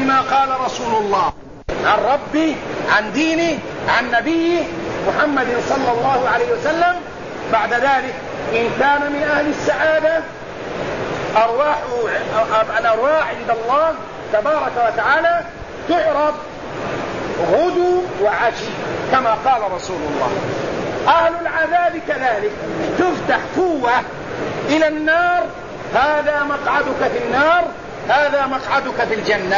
بما قال رسول الله عن ربي، عن ديني، عن نبيه محمد صلى الله عليه وسلم. بعد ذلك إن كان من أهل السعادة الأرواح عند الله تبارك وتعالى تعرض غدو وعشي كما قال رسول الله. أهل العذاب كذلك تفتح قوة إلى النار، هذا مقعدك في النار، هذا مقعدك في الجنة.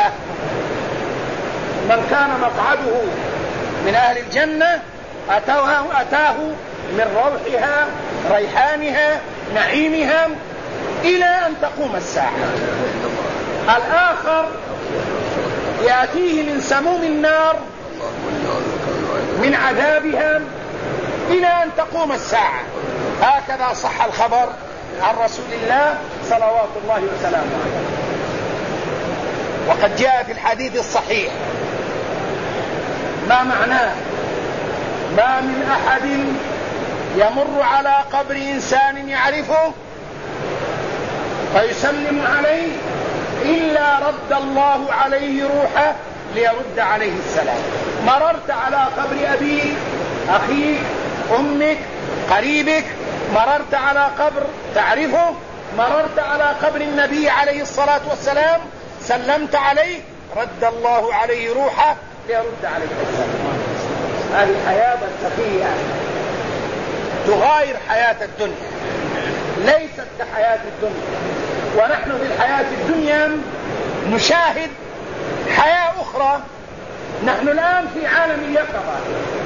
من كان مقعده من أهل الجنة أتاه من روحها، ريحانها، نعيمها إلى أن تقوم الساعة. الآخر يأتيه من سموم النار، من عذابها إلى أن تقوم الساعة. هكذا صح الخبر عن رسول الله صلوات الله وسلامه عليه. وقد جاء في الحديث الصحيح ما معناه: ما من أحد يمر على قبر إنسان يعرفه فيسلم عليه إلا رد الله عليه روحه ليرد عليه السلام. مررت على قبر أبيك، أخيك، أمك، قريبك، مررت على قبر تعرفه، مررت على قبر النبي عليه الصلاة والسلام، سلمت عليه، رد الله عليه روحه ليرد عليه السلام. هذه الحياة برزخية تغاير حياة الدنيا، ليست كحياة الدنيا. ونحن في الحياة الدنيا نشاهد حياة أخرى. نحن الآن في عالم اليقظة،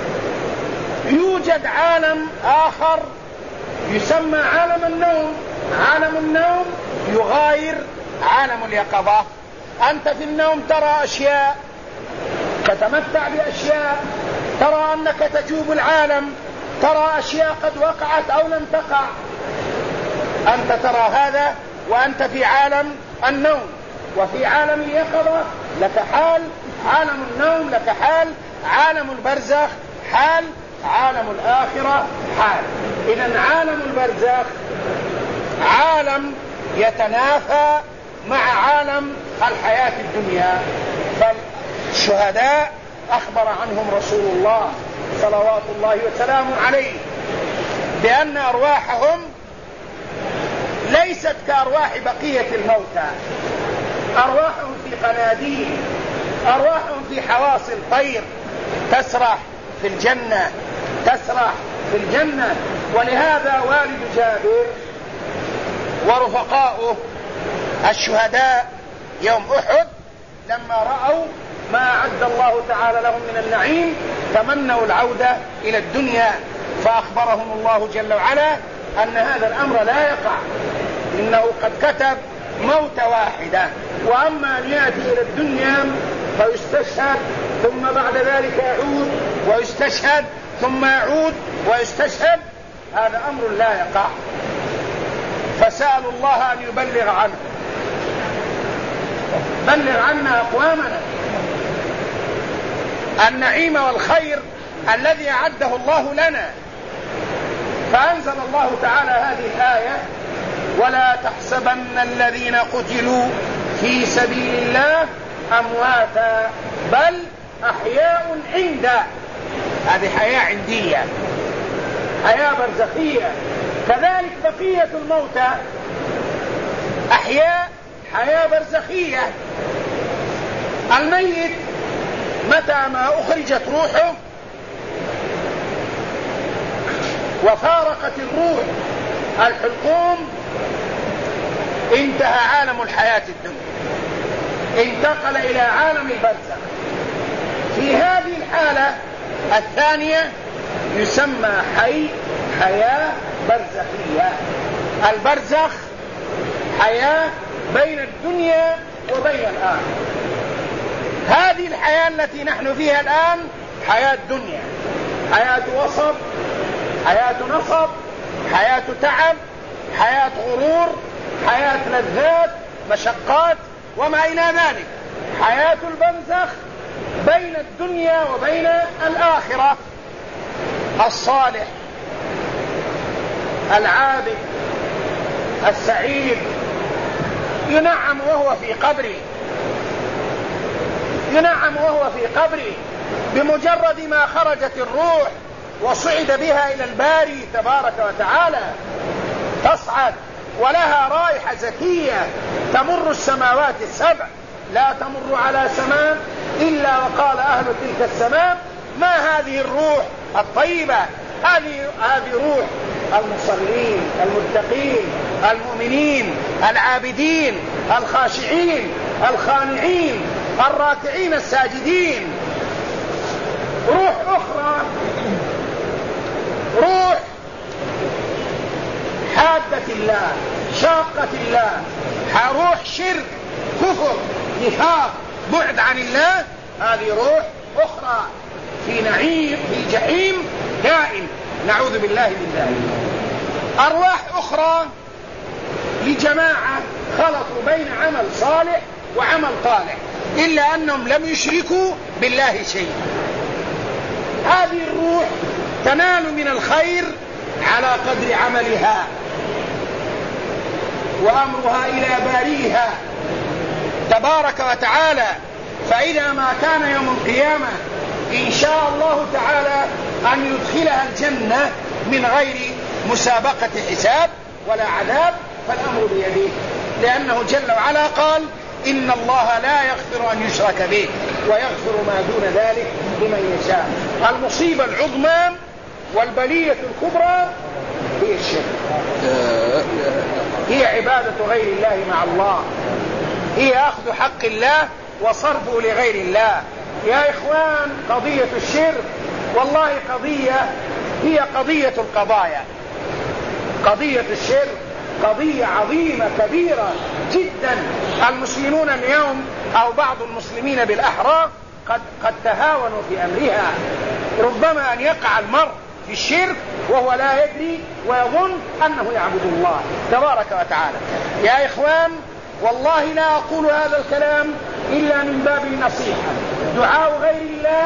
يوجد عالم آخر يسمى عالم النوم. عالم النوم يغاير عالم اليقظة. أنت في النوم ترى أشياء، تتمتع بأشياء، ترى أنك تجوب العالم، ترى أشياء قد وقعت أو لم تقع. أنت ترى هذا وأنت في عالم النوم. وفي عالم اليقظة لك حال عالم النوم، لك حال عالم البرزخ، حال عالم الآخرة، حال. إذن عالم البرزخ عالم يتنافى مع عالم الحياة الدنيا. فالشهداء أخبر عنهم رسول الله صلوات الله وسلامه عليه بأن أرواحهم ليست كأرواح بقية الموتى. أرواحهم في قناديل، أرواحهم في حواصل طير تسرح في الجنة، تسرح في الجنة. ولهذا والد جابر ورفقاؤه الشهداء يوم أحد لما رأوا ما أعد الله تعالى لهم من النعيم تمنوا العودة إلى الدنيا، فأخبرهم الله جل وعلا أن هذا الأمر لا يقع، إنه قد كتب موت واحدة. وأما أن يأتي إلى الدنيا فيستشهد ثم بعد ذلك يعود ويستشهد ثم يعود ويستشهد، هذا أمر لا يقع. فسألوا الله أن يبلغ عنه. بلغ عنا أقوامنا النعيم والخير الذي أعده الله لنا. فأنزل الله تعالى هذه الآية: ولا تحسبن الذين قتلوا في سبيل الله أمواتا بل أحياء عند. هذه حياة عندية، حياة برزخية. كذلك بقية الموتى أحياء، حياة برزخية. الميت متى ما أخرجت روحه وفارقت الروح الحلقوم انتهى عالم الحياة الدنيا، انتقل إلى عالم البرزخ. في هذه الحالة الثانية يسمى حي، حياة برزخية. البرزخ حياة بين الدنيا وبين الآخرة. هذه الحياة التي نحن فيها الآن حياة دنيا، حياة وصب، حياة نصب، حياة تعب، حياة غرور، حياة لذات، مشقات وما إلى ذلك. حياة البرزخ بين الدنيا وبين الآخرة. الصالح العابد السعيد ينعم وهو في قبره، ينعم وهو في قبره. بمجرد ما خرجت الروح وصعد بها إلى الباري تبارك وتعالى تصعد ولها رائحة زكية تمر السماوات السبع، لا تمر على سماء إلا وقال أهل تلك السماء ما هذه الروح الطيبة؟ هذه روح المصلين المتقين المؤمنين العابدين الخاشعين الخانعين الراكعين الساجدين. روح أخرى، روح حادة الله شاقة الله، روح شرك كفر نفاق بعد عن الله، هذه روح أخرى في نعيم في جحيم دائم، نعوذ بالله من ذلك. أرواح أخرى لجماعة خلطوا بين عمل صالح وعمل طالح إلا أنهم لم يشركوا بالله شيء. هذه الروح تنال من الخير على قدر عملها وأمرها إلى باريها تبارك وتعالى. فإذا ما كان يوم القيامة إن شاء الله تعالى أن يدخلها الجنة من غير مسابقة حساب ولا عذاب فالأمر بيده، لأنه جل وعلا قال إن الله لا يغفر أن يشرك به ويغفر ما دون ذلك لمن يشاء. المصيبة العظمى والبلية الكبرى هي الشرك، هي عبادة غير الله مع الله، هي أخذ حق الله وصرفه لغير الله. يا إخوان قضية الشرك والله هي قضية القضايا. قضية الشرك قضية عظيمة كبيرة جدا. المسلمون اليوم أو بعض المسلمين بالأحرى قد تهاونوا في أمرها. ربما أن يقع المرء في الشرك وهو لا يدري ويظن أنه يعبد الله تبارك وتعالى. يا إخوان والله لا أقول هذا الكلام إلا من باب النصيحة. دعاء غير الله،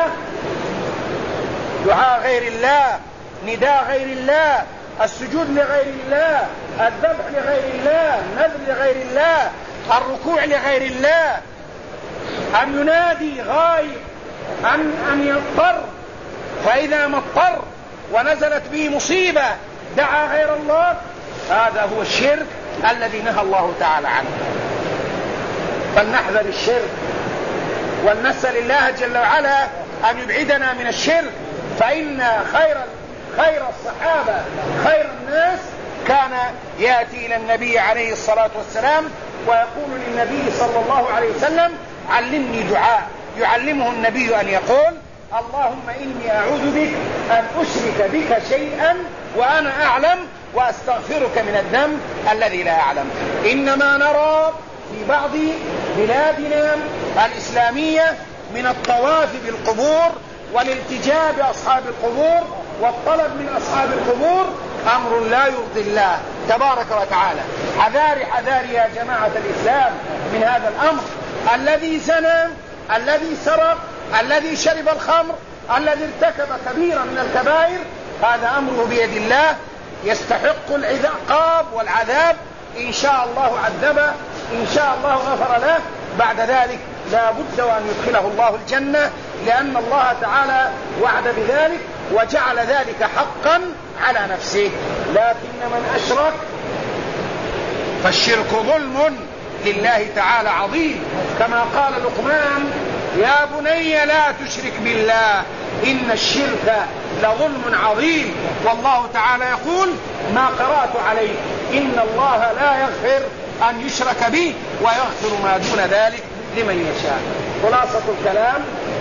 دعاء غير الله، نداء غير الله، السجود لغير الله، الذبح لغير الله، النذر لغير الله، الركوع لغير الله، أن ينادي غايب، أن يضطر فإذا ما اضطر ونزلت به مصيبة دعا غير الله، هذا هو الشرك الذي نهى الله تعالى عنه. فلنحذر الشرك ونسأل الله جل وعلا أن يبعدنا من الشرك. فإن خير الصحابة خير الناس كان يأتي إلى النبي عليه الصلاة والسلام ويقول للنبي صلى الله عليه وسلم علمني دعاء يعلمه النبي أن يقول اللهم إني أعوذ بك أن أشرك بك شيئا وأنا أعلم وأستغفرك من الذنب الذي لا أعلم. إنما نرى في بعض بلادنا الإسلامية من الطواف بالقبور والالتجاء بأصحاب القبور والطلب من أصحاب القبور أمر لا يرضي الله تبارك وتعالى. حذاري يا جماعة الإسلام من هذا الأمر. الذي زنى، الذي سرق، الذي شرب الخمر، الذي ارتكب كبيرا من الكبائر، هذا أمره بيد الله، يستحق العقاب والعذاب. إن شاء الله عذبه، إن شاء الله غفر له، بعد ذلك لا بد وأن يدخله الله الجنة، لأن الله تعالى وعد بذلك وجعل ذلك حقا على نفسه. لكن من أشرك فالشرك ظلم لله تعالى عظيم، كما قال لقمان يا بني لا تشرك بالله إن الشرك لظلم عظيم. والله تعالى يقول ما قرأت عليه إن الله لا يغفر أن يشرك به ويغفر ما دون ذلك لمن يشاء. خلاصة الكلام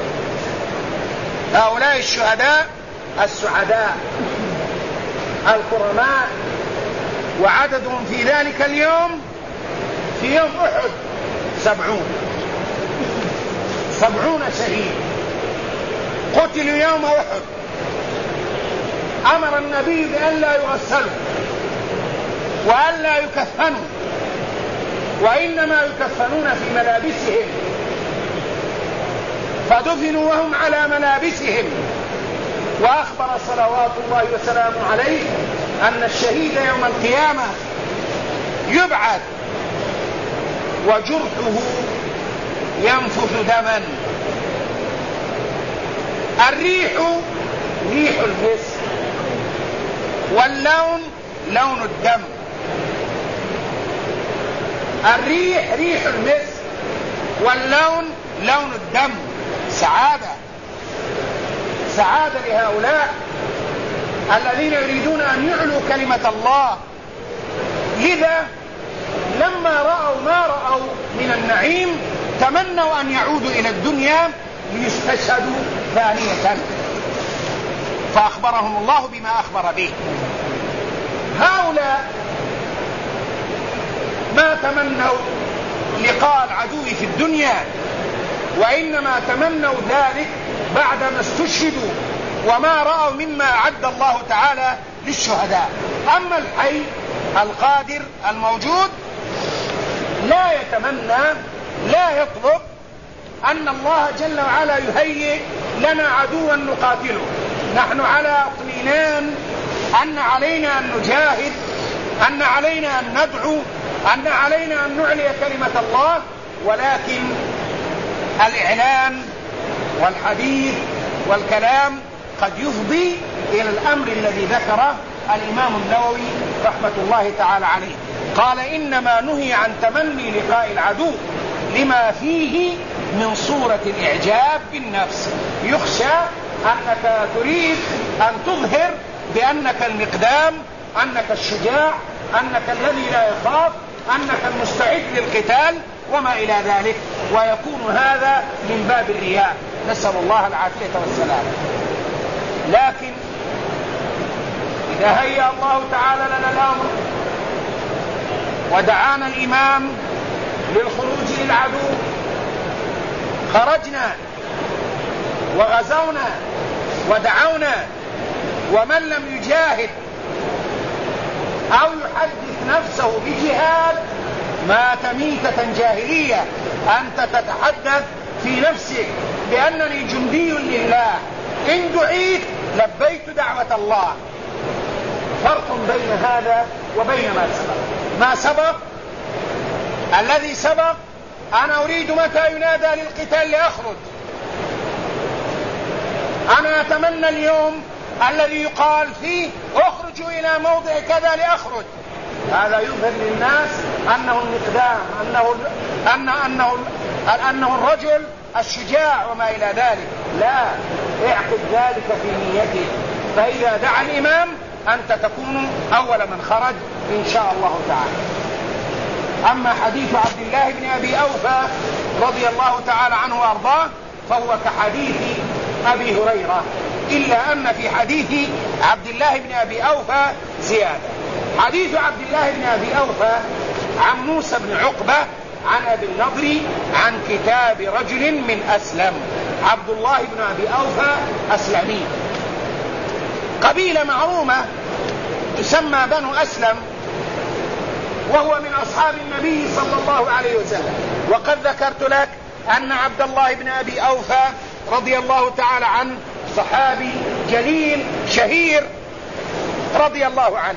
هؤلاء الشهداء السعداء الكرماء، وعددهم في ذلك اليوم في يوم أحد 70 شهيد قتلوا يوم أحد. أمر النبي بأن لا يغسلوا وأن لا يكفنوا، وإنما يكفنون في ملابسهم، فدفنوا وهم على ملابسهم. وأخبر صلوات الله وسلامه عليه أن الشهيد يوم القيامة يبعث وجرحه ينفث دما. الريح ريح المسك، واللون لون الدم. الريح ريح المسك، واللون لون الدم. سعادة لهؤلاء الذين يريدون أن يعلوا كلمة الله. لذا لما رأوا ما رأوا من النعيم تمنوا أن يعودوا إلى الدنيا ليستشهدوا ثانية، فأخبرهم الله بما أخبر به. هؤلاء ما تمنوا لقاء العدو في الدنيا، وإنما تمنوا ذلك بعدما استشهدوا وما رأوا مما أعد الله تعالى للشهداء. أما الحي القادر الموجود لا يتمنى، لا يطلب أن الله جل وعلا يهيئ لنا عدوا نقاتله. نحن على اطمئنان أن علينا أن نجاهد، أن علينا أن ندعو، أن علينا أن نعلي كلمة الله، ولكن الإعلان والحديث والكلام قد يفضي إلى الأمر الذي ذكره الإمام النووي رحمة الله تعالى عليه. قال: إنما نهي عن تمني لقاء العدو لما فيه من صورة الإعجاب بالنفس. يخشى أنك تريد أن تظهر بأنك المقدام، أنك الشجاع، أنك الذي لا يخاف، أنك المستعد للقتال وما إلى ذلك، ويكون هذا من باب الرياء، نسأل الله العافية والسلام. لكن إذا هيأ الله تعالى لنا الأمر ودعانا الإمام للخروج للعدو، خرجنا وغزونا ودعونا، ومن لم يجاهد أو يحدث نفسه بجهاد مات ميتة جاهلية. أنت تتحدث في نفسك بأنني جندي لله، إن دعيت لبيت دعوة الله. فرق بين هذا وبين ما سبق. ما سبق الذي سبق أنا أريد متى ينادى للقتال لأخرج. أنا أتمنى اليوم الذي يقال فيه اخرجوا إلى موضع كذا لأخرج. هذا يظهر للناس أنه المقدام، أنه الرجل الشجاع وما إلى ذلك. لا، اعقد ذلك في نيتك، فإذا دعا الإمام أنت تكون أول من خرج إن شاء الله تعالى. أما حديث عبد الله بن أبي أوفى رضي الله تعالى عنه وأرضاه فهو كحديث أبي هريرة، إلا أن في حديث عبد الله بن أبي أوفى زيادة. حديث عبد الله بن أبي أوفى عن موسى بن عقبة عن أبي النضر عن كتاب رجل من أسلم. عبد الله بن أبي أوفى أسلمي، قبيلة معرومة تسمى بنو أسلم، وهو من أصحاب النبي صلى الله عليه وسلم. وقد ذكرت لك أن عبد الله بن أبي أوفى رضي الله تعالى عنه صحابي جليل شهير رضي الله عنه،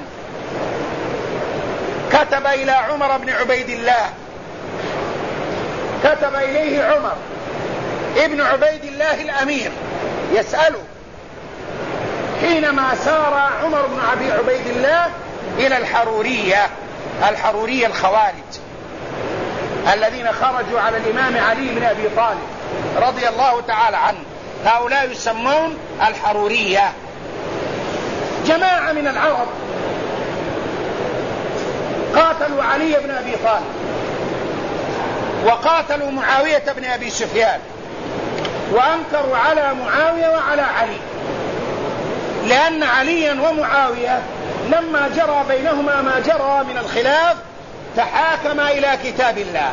كتب إلى عمر بن عبيد الله، كتب إليه عمر ابن عبيد الله الأمير يسأله حينما سار عمر بن عبيد الله إلى الحرورية الخوارج الذين خرجوا على الإمام علي بن أبي طالب رضي الله تعالى عنه. هؤلاء يسمون الحرورية، جماعة من العرب قاتلوا علي بن أبي طالب وقاتلوا معاوية بن أبي سفيان، وأنكروا على معاوية وعلى علي، لأن عليا ومعاوية لما جرى بينهما ما جرى من الخلاف تحاكما إلى كتاب الله،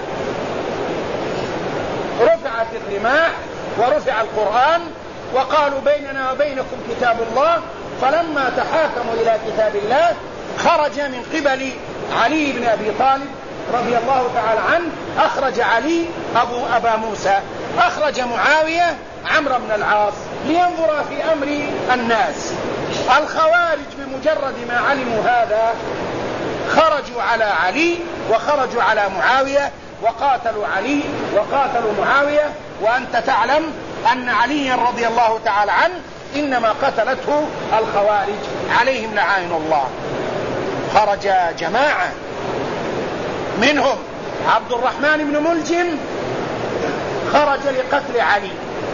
رفعت الرماح ورفع القرآن وقالوا بيننا وبينكم كتاب الله. فلما تحاكموا إلى كتاب الله خرج من قبل علي بن أبي طالب رضي الله تعالى عنه، أخرج علي أبا موسى، أخرج معاوية عمرو بن العاص لينظر في أمر الناس. الخوارج بمجرد ما علموا هذا خرجوا على علي وخرجوا على معاوية وقاتلوا علي وقاتلوا معاوية، وأنت تعلم أن عليا رضي الله تعالى عنه إنما قتلته الخوارج عليهم لعائن الله. خرج جماعة منهم عبد الرحمن بن ملجم خرج لقتل علي،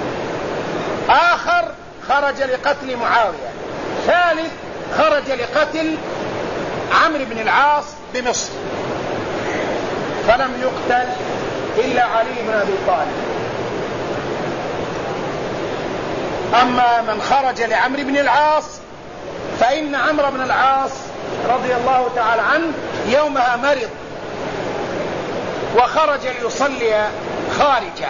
آخر خرج لقتل معاوية، ثالث خرج لقتل عمرو بن العاص بمصر، فلم يقتل إلا علي بن أبي طالب. أما من خرج لعمرو بن العاص فإن عمرو بن العاص رضي الله تعالى عنه يومها مرض وخرج ليصلي خارجه،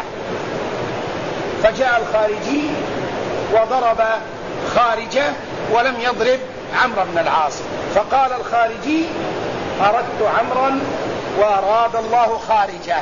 فجاء الخارجي وضرب خارجه ولم يضرب عمرو بن العاص، فقال الخارجي: أردت عمرا وأراد الله خارجه.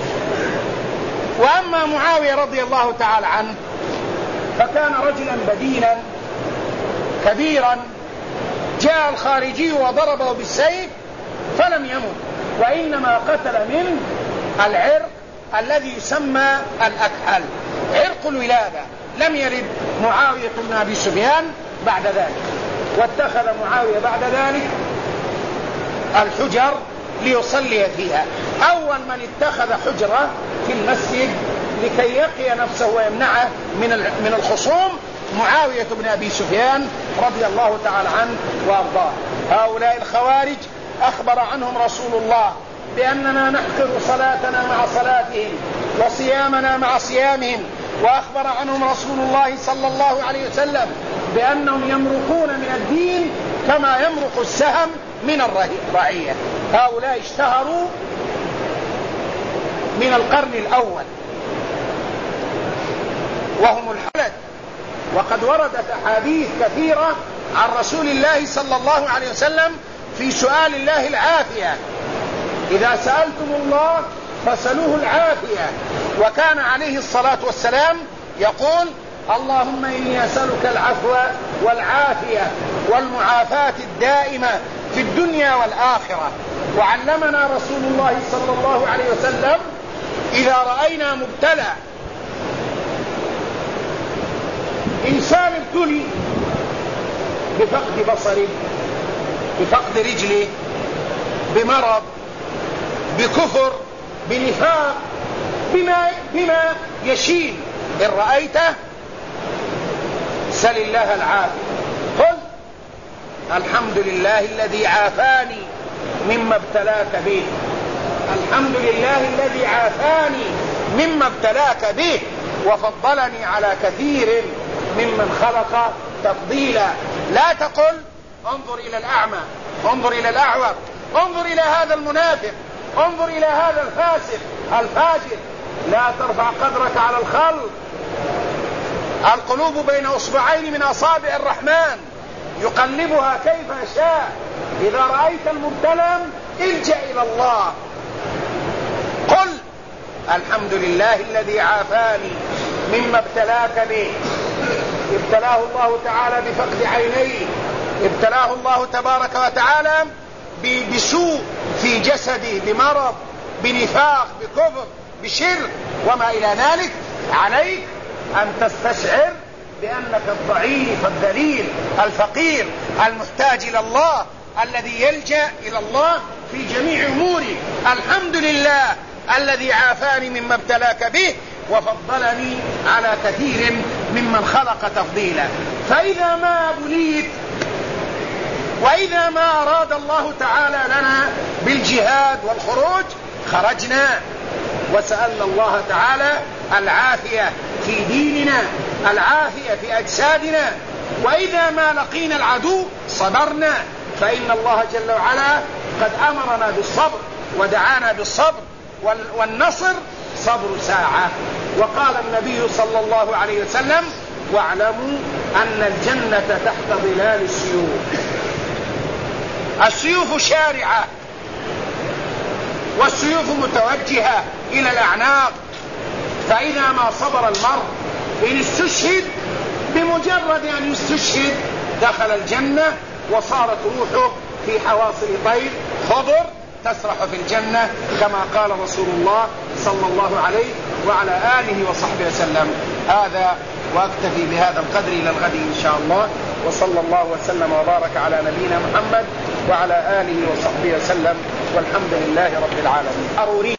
وأما معاوية رضي الله تعالى عنه فكان رجلا بدينا كبيرا، جاء الخارجي وضربه بالسيف فلم يمت، وإنما قتل من العرق الذي يسمى الأكحل، عرق الولادة. لم يرد معاوية بن أبي سفيان بعد ذلك، واتخذ معاوية بعد ذلك الحجر ليصلي فيها. أول من اتخذ حجرة في المسجد لكي يقي نفسه ويمنعه من الخصوم معاوية بن أبي سفيان رضي الله تعالى عنه وأرضاه. هؤلاء الخوارج أخبر عنهم رسول الله بأننا نحقر صلاتنا مع صلاتهم وصيامنا مع صيامهم، وأخبر عنهم رسول الله صلى الله عليه وسلم بأنهم يمرقون من الدين كما يمرق السهم من الرعية. هؤلاء اشتهروا من القرن الأول وهم الحلد، وقد وردت أحاديث كثيرة عن رسول الله صلى الله عليه وسلم في سؤال الله العافية: إذا سألتم الله فسألوه العافية. وكان عليه الصلاة والسلام يقول: اللهم إني أسألك العفو والعافية والمعافاة الدائمة في الدنيا والآخرة. وعلمنا رسول الله صلى الله عليه وسلم: إذا رأينا مبتلى إنسان ابتلي بفقد بصره، بفقد رجله، بمرض، بكفر، بنفاق، بما يشين، إن رأيته سل الله العافية، قل الحمد لله الذي عافاني مما ابتلاك به، الحمد لله الذي عافاني مما ابتلاك به وفضلني على كثير ممن خلق تفضيلا. لا تقل انظر إلى الأعمى، انظر إلى الأعور، انظر إلى هذا المنافق، انظر إلى هذا الفاسق الفاجر. لا ترفع قدرك على الخلق. القلوب بين أصبعين من أصابع الرحمن يقلبها كيف يشاء. إذا رأيت المبتلى الجأ إلى الله، قل الحمد لله الذي عافاني مما ابتلاك به. ابتلاه الله تعالى بفقد عينيه، ابتلاه الله تبارك وتعالى بسوء في جسده، بمرض، بنفاق، بكفر، بشرك وما إلى ذلك. عليك أن تستشعر بأنك الضعيف الذليل الفقير المحتاج إلى الله، الذي يلجأ إلى الله في جميع أموره. الحمد لله الذي عافاني مما ابتلاك به وفضلني على كثير ممن خلق تفضيلا. فإذا ما بليت وإذا ما أراد الله تعالى لنا بالجهاد والخروج خرجنا وسألنا الله تعالى العافية في ديننا، العافية في أجسادنا. وإذا ما لقينا العدو صبرنا، فإن الله جل وعلا قد أمرنا بالصبر ودعانا بالصبر، والنصر صبر ساعة. وقال النبي صلى الله عليه وسلم: واعلموا أن الجنة تحت ظلال السيوف. السيوف شارعة والسيوف متوجهة إلى الأعناق، فإذا ما صبر المرء إن استشهد بمجرد أن يستشهد دخل الجنة وصارت روحه في حواصل طير خضر تسرح في الجنة كما قال رسول الله صلى الله عليه وعلى آله وصحبه وسلم. هذا وأكتفي بهذا القدر إلى الغد إن شاء الله، وصلى الله وسلم وبارك على نبينا محمد وعلى آله وصحبه وسلم، والحمد لله رب العالمين.